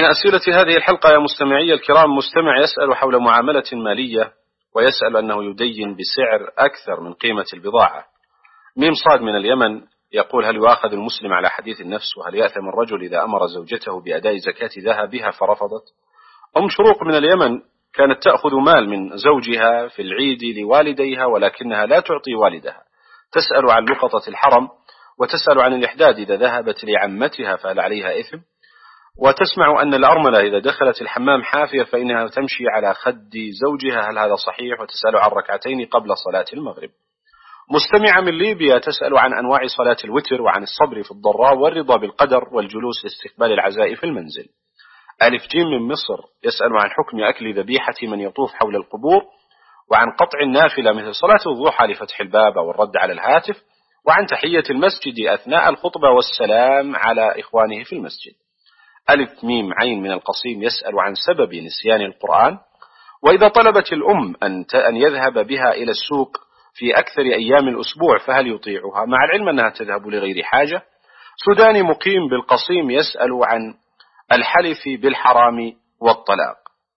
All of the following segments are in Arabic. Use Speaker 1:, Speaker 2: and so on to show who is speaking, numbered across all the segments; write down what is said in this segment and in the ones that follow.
Speaker 1: بين أسئلة هذه الحلقة يا مستمعي الكرام مستمع يسأل حول معاملة مالية ويسأل أنه يدين بسعر أكثر من قيمة البضاعة. ميم صاد من اليمن يقول: هل يؤاخذ المسلم على حديث النفس؟ وهل يأثم الرجل إذا أمر زوجته بأداء زكاة ذهبها فرفضت؟ أم شروق من اليمن كانت تأخذ مال من زوجها في العيد لوالديها ولكنها لا تعطي والدها، تسأل عن لقطة الحرم وتسأل عن الإحداد إذا ذهبت لعمتها فهل عليها إثم؟ وتسمع أن الأرملة إذا دخلت الحمام حافية فإنها تمشي على خد زوجها، هل هذا صحيح؟ وتسأل عن ركعتين قبل صلاة المغرب. مستمعة من ليبيا تسأل عن أنواع صلاة الوتر وعن الصبر في الضراء والرضا بالقدر والجلوس لاستقبال العزاء في المنزل. ألف جيم من مصر يسأل عن حكم أكل ذبيحة من يطوف حول القبور، وعن قطع النافلة مثل صلاة الضحى لفتح الباب أو الرد على الهاتف، وعن تحية المسجد أثناء الخطبة والسلام على إخوانه في المسجد. ألف ميم عين من القصيم يسأل عن سبب نسيان القرآن، وإذا طلبت الأم أن يذهب بها إلى السوق في أكثر أيام الأسبوع فهل يطيعها مع العلم أنها تذهب لغير حاجة؟ سوداني مقيم بالقصيم يسأل عن الحلف بالحرام والطلاق.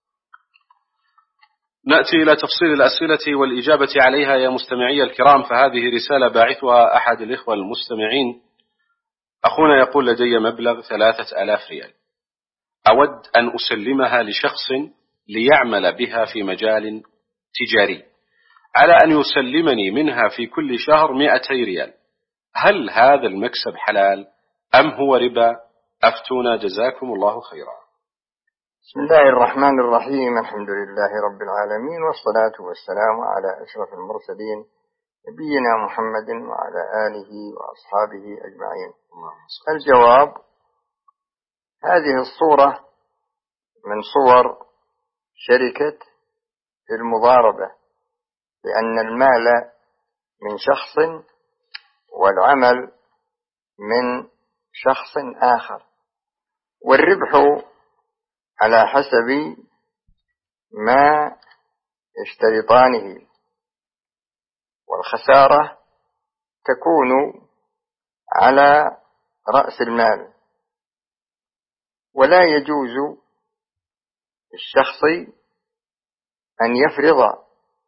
Speaker 1: نأتي إلى تفصيل الأسئلة والإجابة عليها يا مستمعي الكرام، فهذه رسالة باعثها أحد الإخوة المستمعين. أخونا يقول: لدي مبلغ 3000 ريال، أود أن أسلمها لشخص ليعمل بها في مجال تجاري، على أن يسلمني منها في كل شهر 200 ريال، هل هذا المكسب حلال أم هو ربا؟ أفتونا جزاكم الله خيرا.
Speaker 2: بسم الله الرحمن الرحيم، الحمد لله رب العالمين، والصلاة والسلام على أشرف المرسلين نبينا محمد وعلى آله وأصحابه أجمعين. الجواب: هذه الصورة من صور شركة المضاربة، لأن المال من شخص والعمل من شخص آخر، والربح على حسب ما يشترطانه، والخسارة تكون على رأس المال. ولا يجوز للشخص أن يفرض،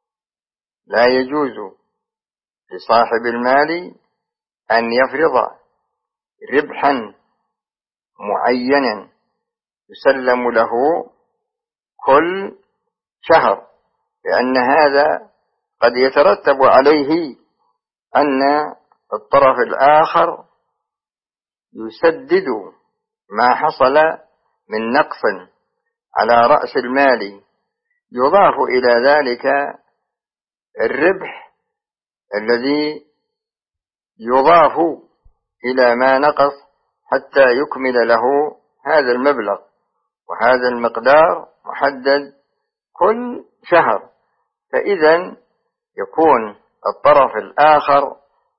Speaker 2: لا يجوز لصاحب المال أن يفرض ربحا معينا يسلم له كل شهر، لأن هذا قد يترتب عليه أن الطرف الآخر يسدد ما حصل من نقص على رأس المال، يضاف إلى ذلك الربح الذي يضاف إلى ما نقص حتى يكمل له هذا المبلغ، وهذا المقدار محدد كل شهر. فإذا يكون الطرف الآخر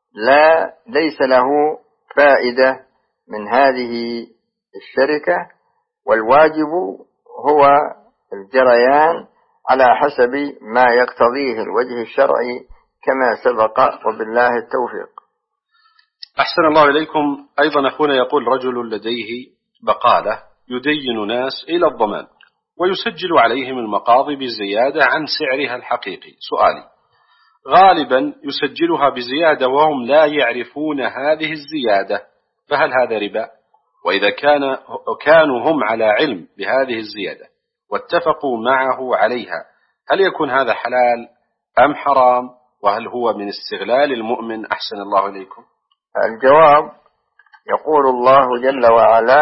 Speaker 2: ليس له فائدة من هذه الشركة، والواجب هو الجريان على حسب ما يقتضيه الوجه الشرعي كما سبق، وبالله التوفيق.
Speaker 1: أحسن الله إليكم. أيضا أخونا يقول: رجل لديه بقالة يدين ناس إلى الضمان ويسجل عليهم المقاضي بزيادة عن سعرها الحقيقي. سؤالي: غالبا يسجلها بزيادة وهم لا يعرفون هذه الزيادة، فهل هذا ربا؟ وإذا كانوا هم على علم بهذه الزيادة واتفقوا معه عليها، هل يكون هذا حلال أم حرام؟ وهل هو من استغلال المؤمن؟ أحسن الله إليكم.
Speaker 2: الجواب: يقول الله جل وعلا: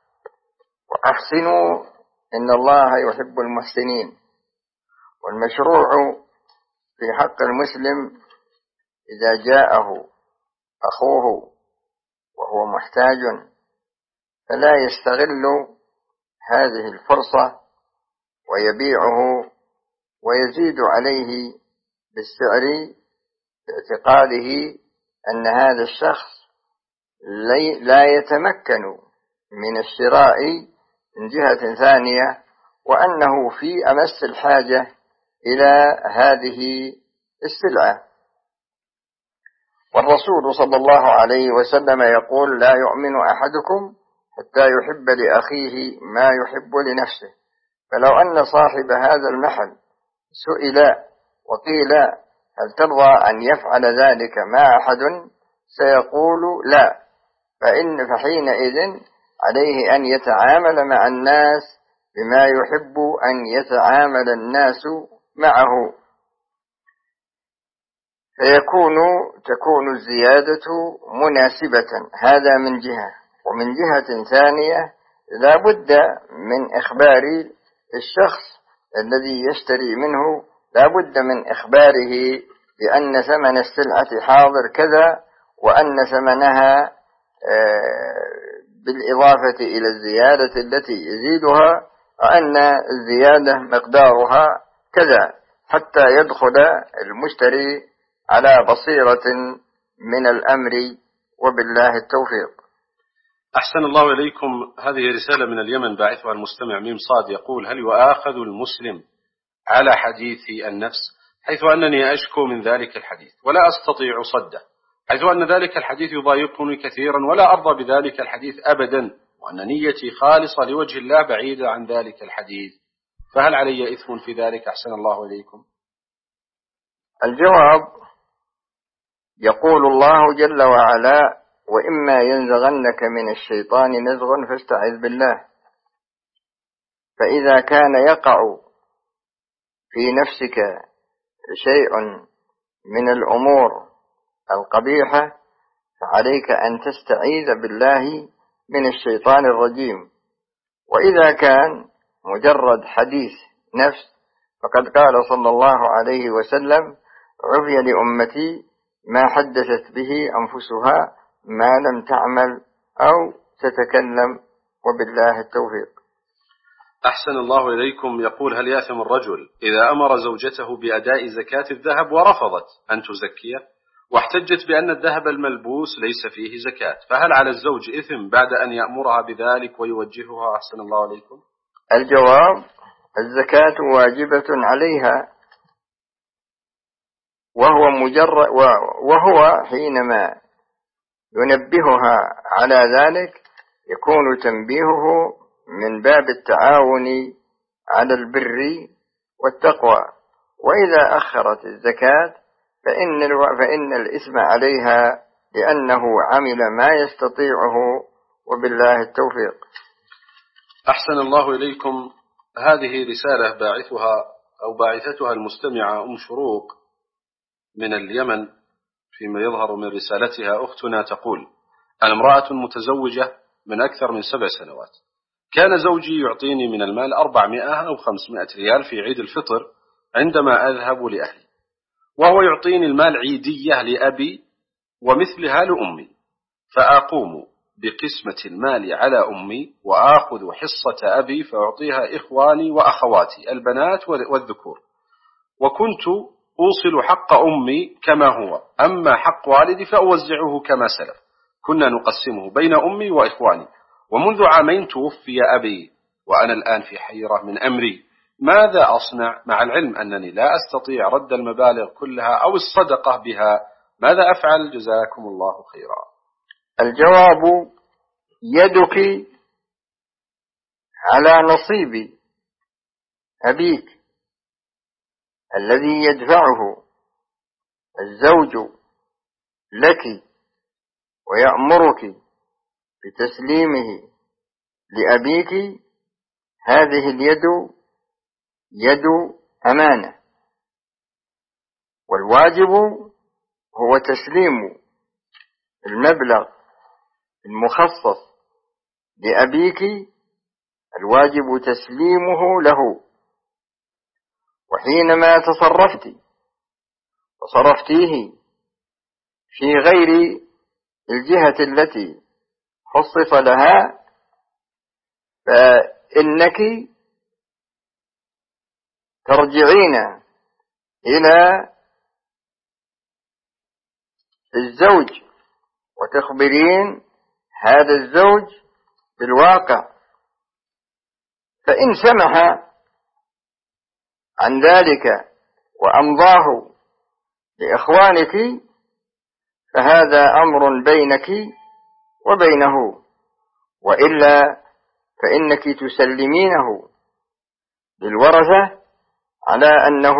Speaker 2: وأحسنوا إن الله يحب المحسنين. والمشروع في حق المسلم إذا جاءه أخوه وهو محتاج فلا يستغل هذه الفرصة ويبيعه ويزيد عليه بالسعر باعتقاده أن هذا الشخص لا يتمكن من الشراء من جهة ثانية، وأنه في أمس الحاجة إلى هذه السلعة. والرسول صلى الله عليه وسلم يقول: لا يؤمن أحدكم حتى يحب لأخيه ما يحب لنفسه. فلو أن صاحب هذا المحل سئل وقيل هل ترضى أن يفعل ذلك مع أحد سيقول لا، فحينئذ عليه أن يتعامل مع الناس بما يحب أن يتعامل الناس معه، تكون الزيادة مناسبة. هذا من جهة. ومن جهة ثانية لا بد من إخبار الشخص الذي يشتري منه، لا بد من إخباره بأن ثمن السلعة حاضر كذا، وأن ثمنها بالإضافة إلى الزيادة التي يزيدها، وأن الزيادة مقدارها كذا، حتى يدخل المشتري على بصيرة من الأمر، وبالله التوفيق.
Speaker 1: أحسن الله إليكم. هذه رسالة من اليمن باعثها المستمع ميم صاد، يقول: هل يؤاخذ المسلم على حديث النفس، حيث أنني أشكو من ذلك الحديث ولا أستطيع صده، حيث أن ذلك الحديث يضايقني كثيرا ولا أرضى بذلك الحديث أبدا، وأن نيتي خالصة لوجه الله بعيدة عن ذلك الحديث، فهل علي إثم في ذلك؟ أحسن الله إليكم.
Speaker 2: الجواب: يقول الله جل وعلا: وإما ينزغنك من الشيطان نزغ فاستعذ بالله. فإذا كان يقع في نفسك شيء من الأمور القبيحة فعليك أن تستعيذ بالله من الشيطان الرجيم. وإذا كان مجرد حديث نفس فقد قال صلى الله عليه وسلم: عفي لأمتي ما حدثت به أنفسها ما لم تعمل أو تتكلم، وبالله التوفيق.
Speaker 1: أحسن الله إليكم. يقول: هل يأثم الرجل إذا أمر زوجته بأداء زكاة الذهب ورفضت أن تزكيه، واحتجت بأن الذهب الملبوس ليس فيه زكاة، فهل على الزوج إثم بعد أن يأمرها بذلك ويوجهها؟ أحسن الله إليكم.
Speaker 2: الجواب: الزكاة واجبة عليها، وهو حينما ينبهها على ذلك يكون تنبيهه من باب التعاون على البر والتقوى. وإذا أخرت الزكاة فإن الإثم عليها لأنه عمل ما يستطيعه، وبالله التوفيق.
Speaker 1: أحسن الله إليكم. هذه رسالة باعثتها المستمعة شروق من اليمن، فيما يظهر من رسالتها أختنا تقول: أنا امرأة متزوجة من أكثر من 7 سنوات، كان زوجي يعطيني من المال 400 أو 500 ريال في عيد الفطر عندما أذهب لأهلي، وهو يعطيني المال عيدية لأبي ومثلها لأمي، فأقوم بقسمة المال على أمي وآخذ حصة أبي فأعطيها إخواني وأخواتي البنات والذكور، وكنت أوصل حق أمي كما هو، أما حق والدي فأوزعه كما سلف، كنا نقسمه بين أمي وإخواني، ومنذ 2 عام توفي أبي وأنا الآن في حيرة من أمري، ماذا أصنع مع العلم أنني لا أستطيع رد المبالغ كلها أو الصدقة بها؟ ماذا أفعل؟ جزاكم الله خيرا.
Speaker 2: الجواب: يدك على نصيب أبيك الذي يدفعه الزوج لك ويأمرك بتسليمه لأبيك. هذه اليد يد أمانة، والواجب هو تسليم المبلغ المخصص لأبيك، الواجب تسليمه له. وحينما تصرفتيه في غير الجهة التي خصص لها فإنك ترجعين إلى الزوج وتخبرين هذا الزوج بالواقع، فإن سمح عن ذلك وأمضاه لإخوانك فهذا أمر بينك وبينه، وإلا فإنك تسلمينه للورثة على أنه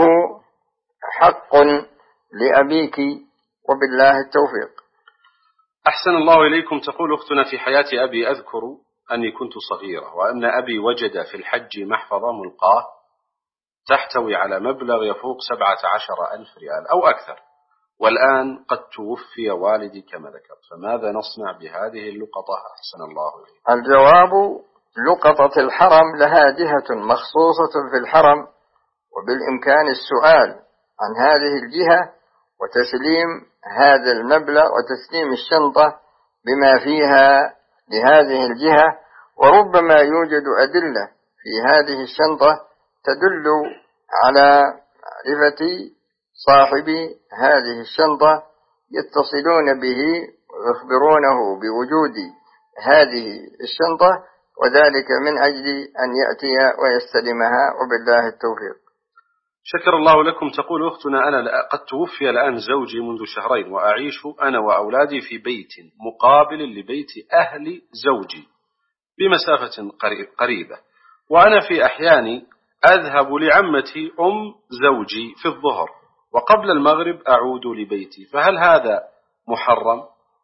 Speaker 2: حق لأبيك، وبالله التوفيق.
Speaker 1: أحسن الله إليكم. تقول أختنا: في حياة أبي أذكر أني كنت صغيرة، وأن أبي وجد في الحج محفظة ملقاة تحتوي على مبلغ يفوق 17,000 ريال أو أكثر، والآن قد توفي والدي كما ذكرت، فماذا نصنع بهذه اللقطة؟ أحسن الله إليكم.
Speaker 2: الجواب: لقطة الحرم لها جهة مخصوصة في الحرم، وبالإمكان السؤال عن هذه الجهة وتسليم هذا المبلغ وتسليم الشنطة بما فيها لهذه الجهة، وربما يوجد أدلة في هذه الشنطة تدل على معرفة صاحب هذه الشنطة، يتصلون به ويخبرونه بوجود هذه الشنطة، وذلك من أجل أن يأتي ويستلمها، وبالله التوفيق.
Speaker 1: شكر الله لكم. تقول أختنا: أنا قد توفي الآن زوجي منذ شهرين، وأعيش أنا وأولادي في بيت مقابل لبيت أهل زوجي بمسافة قريبة، وأنا في أحيان أذهب لعمتي زوجي في الظهر، وقبل المغرب أعود لبيتي، فهل هذا محرم؟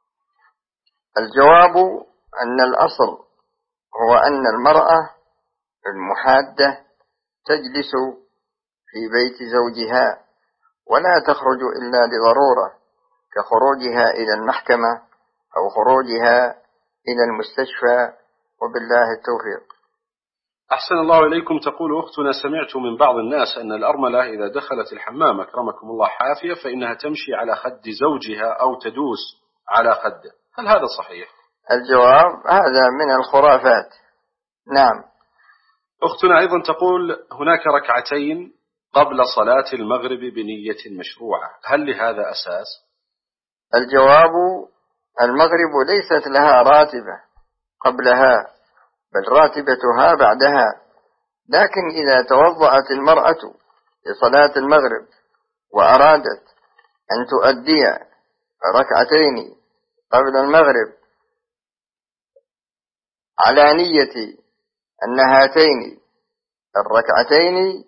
Speaker 2: الجواب: أن الأصل هو أن المرأة المحادة تجلس في بيت زوجها ولا تخرج إلا لضرورة، كخروجها إلى المحكمة أو خروجها إلى المستشفى، وبالله التوفيق.
Speaker 1: أحسن الله إليكم. تقول أختنا: سمعت من بعض الناس أن الأرملة إذا دخلت الحمام أكرمكم الله حافية فإنها تمشي على خد زوجها أو تدوس على خده، هل هذا صحيح؟
Speaker 2: الجواب: هذا من الخرافات. نعم.
Speaker 1: أختنا أيضا تقول: هناك ركعتين قبل صلاة المغرب بنية مشروعة، هل لهذا أساس؟
Speaker 2: الجواب: المغرب ليست لها راتبة قبلها، بل راتبتها بعدها، لكن إذا توضأت المرأة لصلاة المغرب وأرادت أن تؤدي ركعتين قبل المغرب على نية أن هاتين الركعتين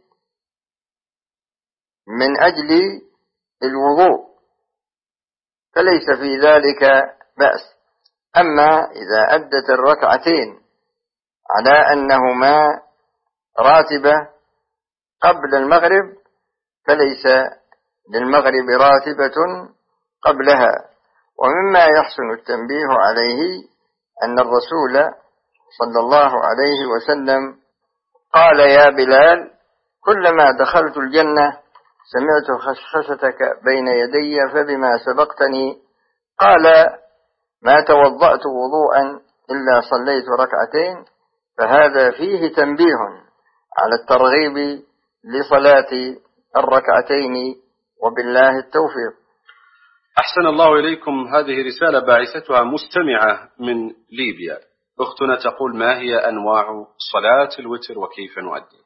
Speaker 2: من أجل الوضوء فليس في ذلك بأس. أما إذا أدت الركعتين على أنهما راتبة قبل المغرب فليس للمغرب راتبة قبلها. ومما يحسن التنبيه عليه أن الرسول صلى الله عليه وسلم قال: يا بلال، كلما دخلت الجنة سمعت خشخشتك بين يدي فبما سبقتني. قال: ما توضأت وضوءا إلا صليت ركعتين. فهذا فيه تنبيه على الترغيب لصلاة الركعتين، وبالله التوفيق.
Speaker 1: أحسن الله إليكم. هذه رسالة باعثتها مستمعة من ليبيا. أختنا تقول: ما هي أنواع صلاة الوتر وكيف نؤدي؟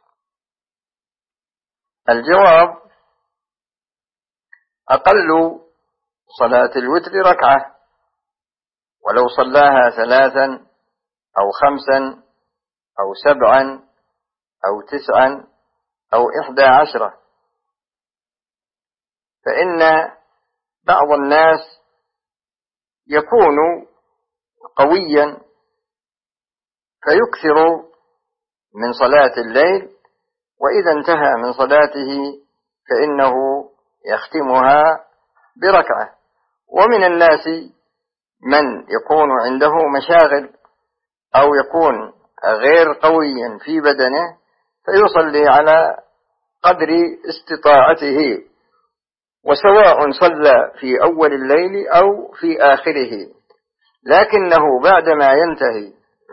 Speaker 2: الجواب: أقل صلاة الوتر ركعة، ولو صلاها 3 أو 5 أو 7 أو 9 أو 11، فإن بعض الناس يكون قويا فيكثر من صلاة الليل، وإذا انتهى من صلاته فإنه يختمها بركعة. ومن الناس من يكون عنده مشاغل أو يكون غير قويا في بدنه فيصلي على قدر استطاعته، وسواء صلى في أول الليل أو في آخره، لكنه بعدما ينتهي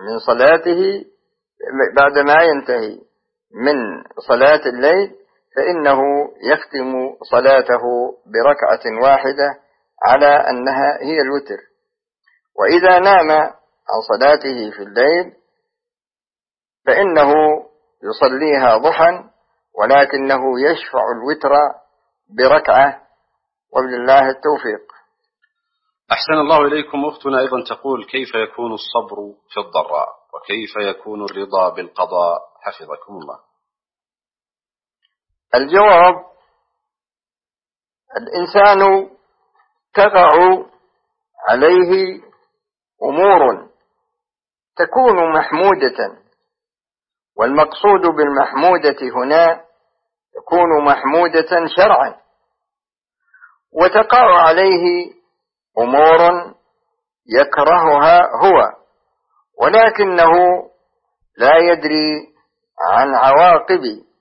Speaker 2: من صلاة الليل فإنه يختم صلاته بركعة واحدة على أنها هي الوتر. وإذا نام عن صلاته في الليل فإنه يصليها ضحى، ولكنه يشفع الوتر بركعة، وبالله التوفيق.
Speaker 1: أحسن الله إليكم. أختنا أيضا تقول: كيف يكون الصبر في الضراء، وكيف يكون الرضا بالقضاء حفظكم الله؟
Speaker 2: الجواب: الإنسان تقع عليه أمور تكون محمودة، والمقصود بالمحمودة هنا تكون محمودة شرعا، وتقع عليه أمور يكرهها هو، ولكنه لا يدري عن عواقب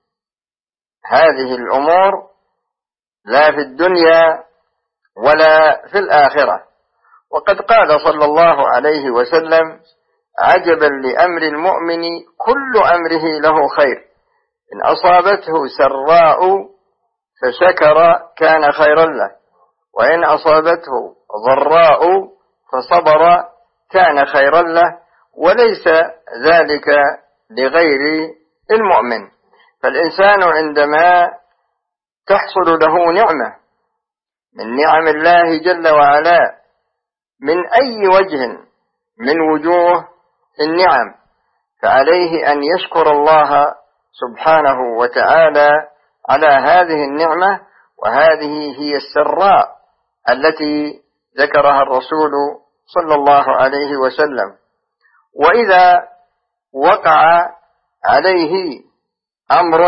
Speaker 2: هذه الأمور لا في الدنيا ولا في الآخرة. وقد قال صلى الله عليه وسلم: عجبا لأمر المؤمن كل أمره له خير، إن أصابته سراء فشكر كان خيرا له، وإن أصابته ضراء فصبر كان خيرا له، وليس ذلك لغير المؤمن. فالإنسان عندما تحصل له نعمة من نعم الله جل وعلا من أي وجه من وجوه النعم، فعليه أن يشكر الله سبحانه وتعالى على هذه النعمة، وهذه هي السراء التي ذكرها الرسول صلى الله عليه وسلم. وإذا وقع عليه أمر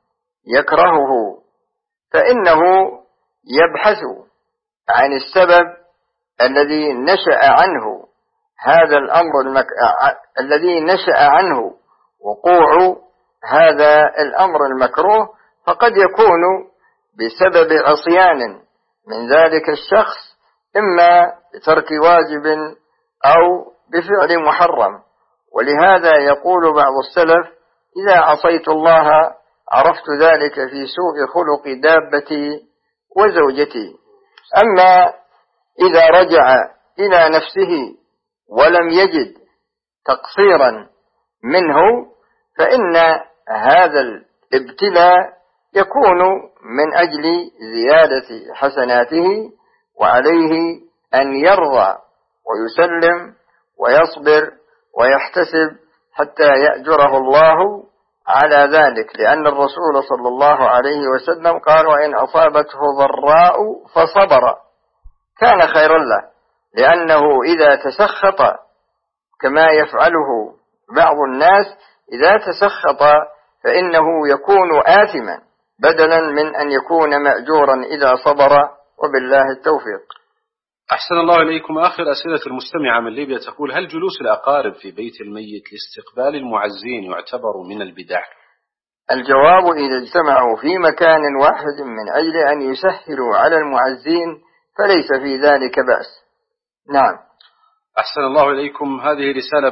Speaker 2: يكرهه فإنه يبحث عن السبب الذي نشأ عنه هذا الأمر الذي نشأ عنه وقوع هذا الأمر المكروه، فقد يكون بسبب عصيان من ذلك الشخص، إما بترك واجب أو بفعل محرم. ولهذا يقول بعض السلف: إذا عصيت الله عرفت ذلك في سوء خلق دابتي وزوجتي. أما إذا رجع إلى نفسه ولم يجد تقصيرا منه فإن هذا الابتلاء يكون من أجل زيادة حسناته، وعليه أن يرضى ويسلم ويصبر ويحتسب حتى يأجره الله على ذلك، لأن الرسول صلى الله عليه وسلم قال: وإن أصابته ضراء فصبر كان خيرا له، لأنه إذا تسخط كما يفعله بعض الناس، إذا تسخط فإنه يكون آثما بدلا من أن يكون مأجورا إذا صبر، وبالله التوفيق.
Speaker 1: أحسن الله إليكم. آخر أسئلة المستمعة من ليبيا تقول: هل جلوس الأقارب في بيت الميت لاستقبال المعزين يعتبر من البدع؟
Speaker 2: الجواب: إذا اجتمعوا في مكان واحد من أجل أن يسهلوا على المعزين فليس في ذلك بأس. نعم.
Speaker 1: أحسن الله إليكم. هذه رسالة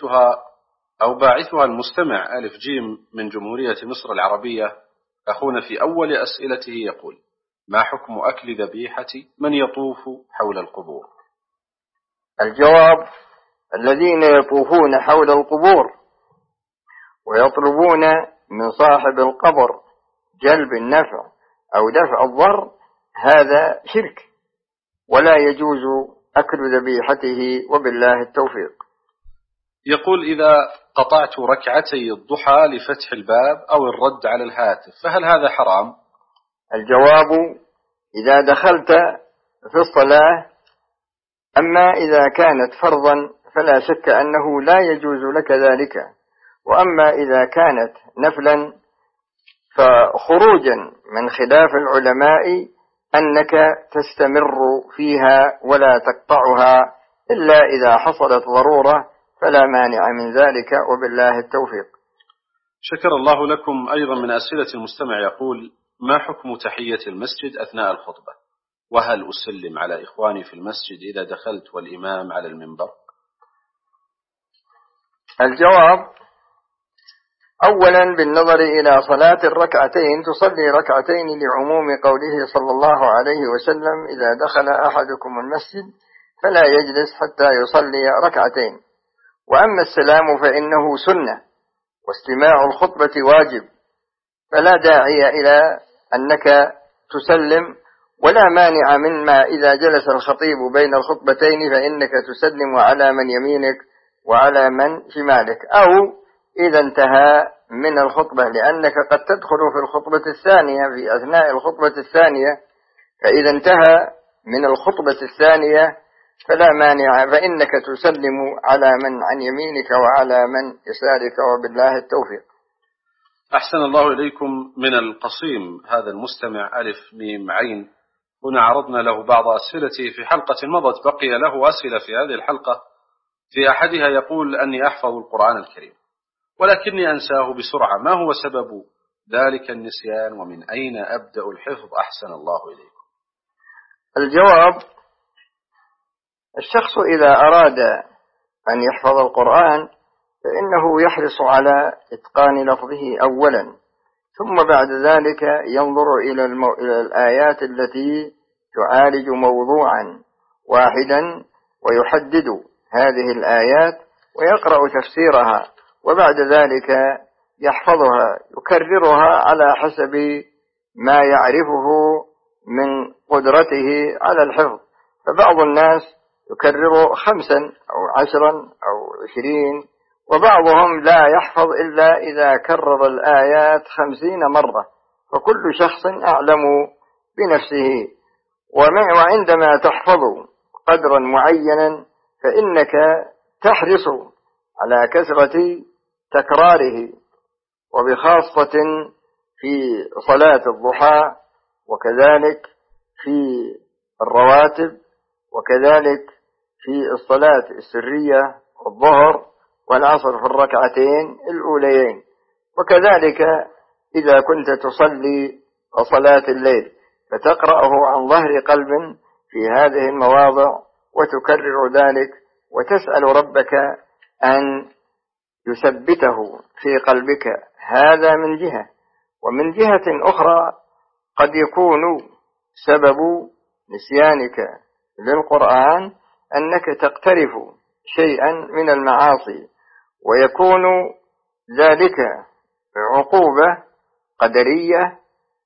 Speaker 1: باعثها المستمع ألف جيم من جمهورية مصر العربية. أخونا في أول أسئلته يقول: ما حكم أكل ذبيحة من يطوف حول القبور؟
Speaker 2: الجواب: الذين يطوفون حول القبور ويطلبون من صاحب القبر جلب النفع أو دفع الضر هذا شرك، ولا يجوز أكل ذبيحته، وبالله التوفيق.
Speaker 1: يقول: إذا قطعت ركعتي الضحى لفتح الباب أو الرد على الهاتف فهل هذا حرام؟
Speaker 2: الجواب: إذا دخلت في الصلاة، أما إذا كانت فرضا فلا شك أنه لا يجوز لك ذلك، وأما إذا كانت نفلا فخروجا من خلاف العلماء أنك تستمر فيها ولا تقطعها إلا إذا حصلت ضرورة، فلا مانع من ذلك، وبالله التوفيق.
Speaker 1: شكر الله لكم. أيضا من أسئلة المستمع يقول: ما حكم تحية المسجد أثناء الخطبة؟ وهل أسلم على إخواني في المسجد إذا دخلت والإمام على المنبر؟
Speaker 2: الجواب: أولا بالنظر إلى صلاة الركعتين تصلي ركعتين لعموم قوله صلى الله عليه وسلم: إذا دخل أحدكم المسجد فلا يجلس حتى يصلي ركعتين. وأما السلام فإنه سنة، واستماع الخطبة واجب، فلا داعي إلى أنك تسلم، ولا مانع مما إذا جلس الخطيب بين الخطبتين فإنك تسلم على من يمينك وعلى من شمالك، أو إذا انتهى من الخطبة، لأنك قد تدخل في الخطبة الثانية في أثناء الخطبة الثانية، فإذا انتهى من الخطبة الثانية فلا مانع، فإنك تسلم على من عن يمينك وعلى من يسارك، وبالله التوفيق.
Speaker 1: أحسن الله إليكم. من القصيم هذا المستمع ألف ميم عين، هنا عرضنا له بعض أسئلته في حلقة مضت، بقي له أسئلة في هذه الحلقة. في أحدها يقول أني أحفظ القرآن الكريم ولكني أنساه بسرعة، ما هو سبب ذلك النسيان ومن أين أبدأ الحفظ؟ أحسن الله إليكم.
Speaker 2: الجواب: الشخص إذا أراد أن يحفظ القرآن فإنه يحرص على إتقان لفظه أولا، ثم بعد ذلك ينظر إلى الآيات التي تعالج موضوعا واحدا ويحدد هذه الآيات ويقرأ تفسيرها، وبعد ذلك يحفظها يكررها على حسب ما يعرفه من قدرته على الحفظ. فبعض الناس يكرر 5 أو 10 أو 20، وبعضهم لا يحفظ إلا إذا كرر الآيات 50 مرة، فكل شخص أعلم بنفسه. وعندما تحفظ قدرا معينا فإنك تحرص على كثرة تكراره، وبخاصة في صلاة الضحى، وكذلك في الرواتب، وكذلك في الصلاة السرية الظهر والعصر في الركعتين الأوليين، وكذلك إذا كنت تصلي صلاة الليل فتقرأه عن ظهر قلب في هذه المواضع وتكرر ذلك وتسأل ربك أن يثبته في قلبك. هذا من جهة، ومن جهة أخرى قد يكون سبب نسيانك للقرآن أنك تقترف شيئا من المعاصي، ويكون ذلك عقوبة قدرية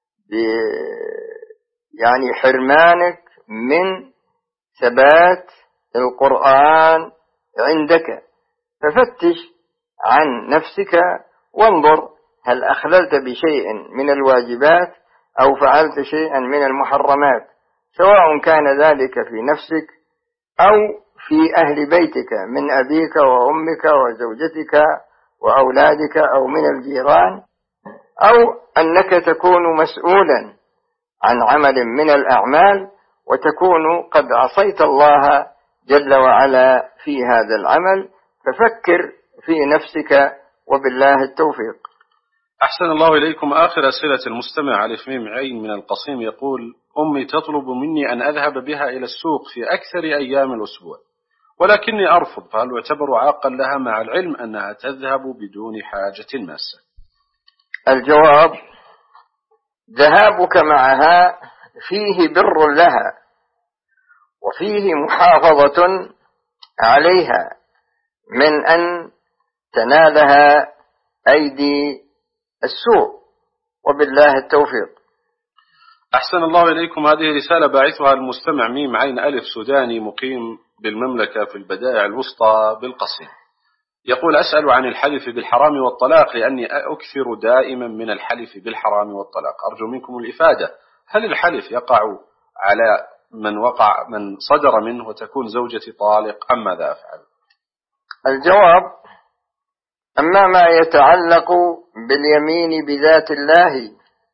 Speaker 2: يعني حرمانك من ثبات القرآن عندك. ففتش عن نفسك وانظر هل أخللت بشيء من الواجبات أو فعلت شيئا من المحرمات، سواء كان ذلك في نفسك أو في أهل بيتك من أبيك وأمك وزوجتك وأولادك أو من الجيران، أو أنك تكون مسؤولا عن عمل من الأعمال وتكون قد عصيت الله جل وعلا في هذا العمل، ففكر في نفسك، وبالله التوفيق.
Speaker 1: أحسن الله إليكم. آخر أسئلة المستمع ألف ميم عين من القصيم يقول: أمي تطلب مني أن أذهب بها إلى السوق في أكثر أيام الأسبوع ولكني أرفض، فهل يعتبر عاقا لها مع العلم أنها تذهب بدون حاجة ماسة؟
Speaker 2: الجواب: ذهابك معها فيه بر لها وفيه محافظة عليها من أن تنالها أيدي السوء، وبالله التوفيق.
Speaker 1: أحسن الله إليكم. هذه رسالة باعثها المستمع ميم عين ألف سوداني مقيم بالمملكة في البدائع الوسطى بالقصيم، يقول: أسأل عن الحلف بالحرام والطلاق لأني أكثر دائما من الحلف بالحرام والطلاق، أرجو منكم الإفادة، هل الحلف يقع على من صدر منه وتكون زوجتي طالق أم ماذا أفعل؟
Speaker 2: الجواب: أما ما يتعلق باليمين بذات الله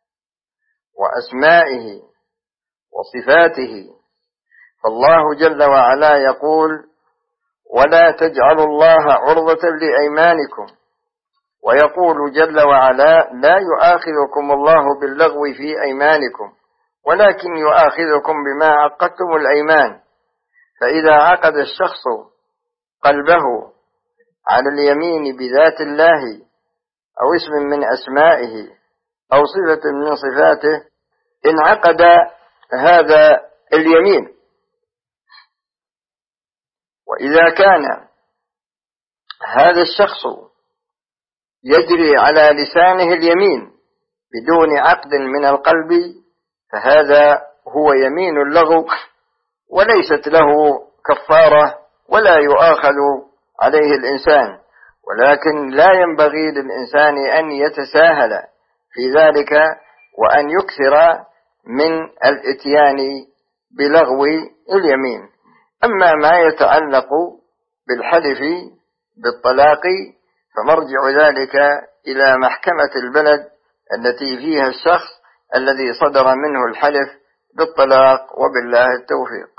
Speaker 2: وأسمائه وصفاته فالله جل وعلا يقول: ولا تجعلوا الله عرضة لأيمانكم، ويقول جل وعلا: لا يؤاخذكم الله باللغو في أيمانكم ولكن يؤاخذكم بما عقدتم الأيمان. فإذا عقد الشخص قلبه على اليمين بذات الله أو اسم من أسمائه أو صفة من صفاته انعقد هذا اليمين. وإذا كان هذا الشخص يجري على لسانه اليمين بدون عقد من القلب فهذا هو يمين اللغو وليست له كفارة ولا يؤاخذ عليه الإنسان، ولكن لا ينبغي للإنسان أن يتساهل في ذلك وأن يكثر من الإتيان بلغو اليمين. أما ما يتعلق بالحلف بالطلاق فمرجع ذلك إلى محكمة البلد التي فيها الشخص الذي صدر منه الحلف بالطلاق، وبالله التوفيق.